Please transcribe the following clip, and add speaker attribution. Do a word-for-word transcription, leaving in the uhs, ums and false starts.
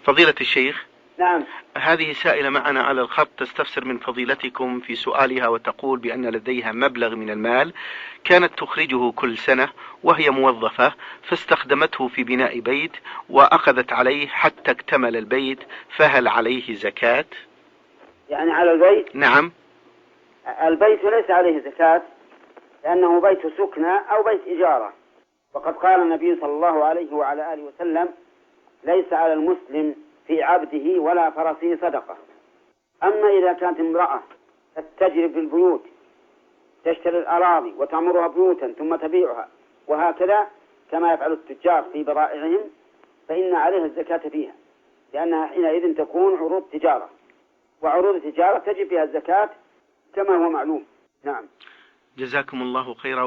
Speaker 1: فضيلة الشيخ،
Speaker 2: نعم.
Speaker 1: هذه سائلة معنا على الخط تستفسر من فضيلتكم في سؤالها وتقول بأن لديها مبلغ من المال كانت تخرجه كل سنة وهي موظفة، فاستخدمته في بناء بيت وأخذت عليه حتى اكتمل البيت، فهل عليه زكاة؟
Speaker 2: يعني على البيت؟
Speaker 1: نعم.
Speaker 2: البيت ليس عليه زكاة لأنه بيت سكنى أو بيت إجارة، وقد قال النبي صلى الله عليه وعلى آله وسلم: ليس على المسلم في عبده ولا فرسه صدقة. أما إذا كانت امرأة تتجر في البيوت، تشتري الأراضي وتعمرها بيوتا ثم تبيعها وهكذا كما يفعل التجار في بضائعهم، فإن عليها الزكاة فيها، لأنها حينئذ تكون عروض تجارة، وعروض التجارة تجب فيها الزكاة كما هو معلوم. نعم.
Speaker 1: جزاكم الله خيرا.